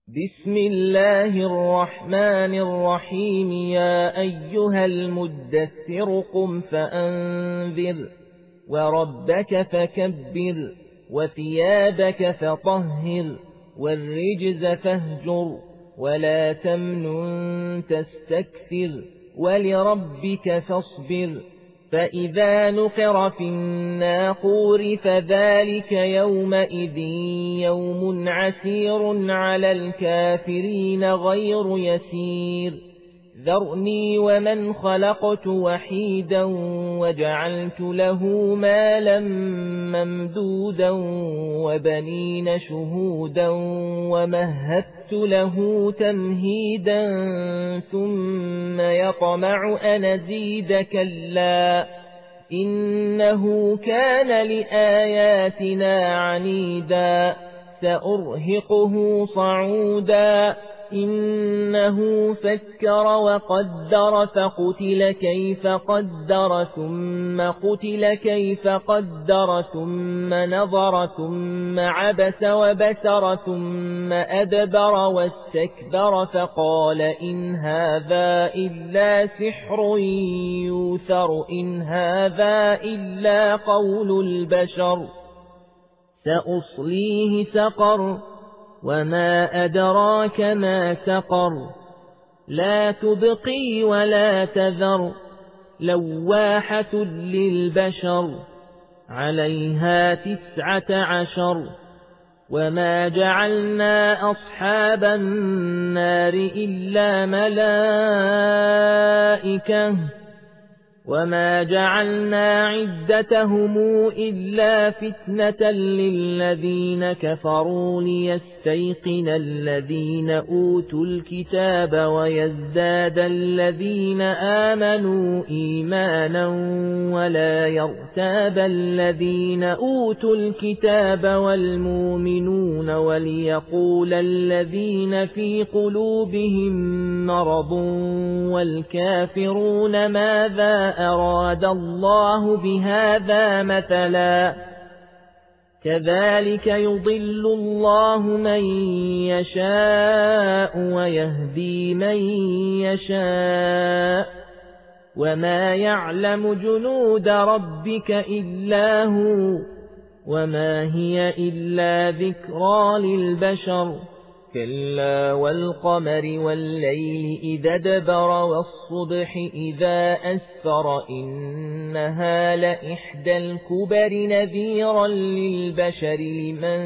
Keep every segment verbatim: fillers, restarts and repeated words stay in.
بسم الله الرحمن الرحيم. يا أيها المدثر قم فأنذر وربك فكبر وثيابك فطهر والرجز فاهجر ولا تمنن تستكثر ولربك فاصبر. فإذا نقر في الناقور فذلك يومئذ يوم عسير على الكافرين غير يسير. ذرني ومن خلقت وحيدا وجعلت له مالا ممدودا وبنين شهودا ومهدت له تمهيدا ثم يطمع أن أزيد كلا إنه كان لآياتنا عنيدا سأرهقه صعودا. إنه فكر وقدر فقتل كيف قدر ثم قتل كيف قدر ثم نظر ثم عبس وبسر ثم أدبر واستكبر فقال إن هذا إلا سحر يوثر إن هذا إلا قول البشر. سأصليه سقر وما أدراك ما سقر. لا تبقي ولا تذر لواحة للبشر عليها تسعة عشر. وما جعلنا أصحاب النار إلا ملائكة وما جعلنا عدتهم إلا فتنة للذين كفروا ليستيقن الذين أوتوا الكتاب ويزداد الذين آمنوا إيمانا ولا يرتاب الذين أوتوا الكتاب والمؤمنون وليقول الذين في قلوبهم مرض والكافرون ماذا أراد الله بهذا مثلا. كذلك يضل الله من يشاء ويهدي من يشاء وما يعلم جنود ربك إلا هو وما هي إلا ذكرى للبشر. كلا والقمر والليل إذا دبر والصبح إذا أسفر إنها لإحدى الكبر نذيرا للبشر لمن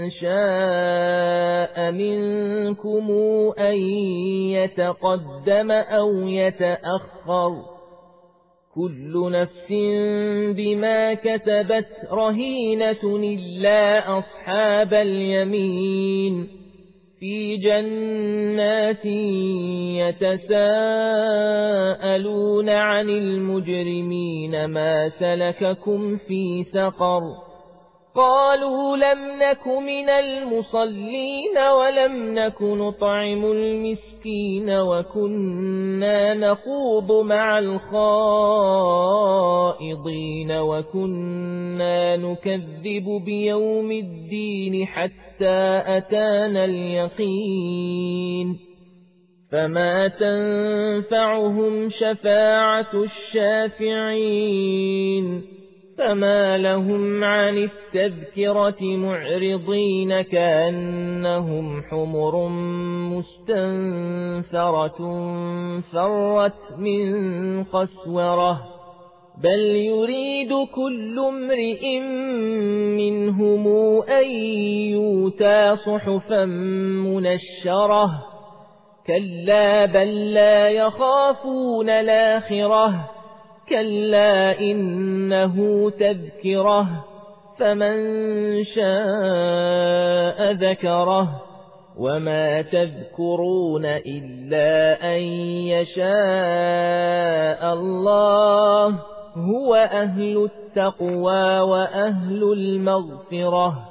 شاء منكم أن يتقدم أو يتأخر. كل نفس بما كتبت رهينة إلا أصحاب اليمين في جنات يتساءلون عن المجرمين ما سلككم في سقر. قالوا لم نك من المصلين ولم نك نطعم المسكين وكنا نخوض مع الخائضين وكنا نكذب بيوم الدين حتى أتانا اليقين. فما تنفعهم شفاعة الشافعين. فما لهم عن التذكرة معرضين كأنهم حمر مستنفرة فرت من قسورة. بل يريد كل امرئ منهم أن يؤتى صحفا منشرة. كلا بل لا يخافون الآخرة. كلا إنه تذكره فمن شاء ذكره. وما تذكرون إلا أن يشاء الله هو أهل التقوى وأهل المغفرة.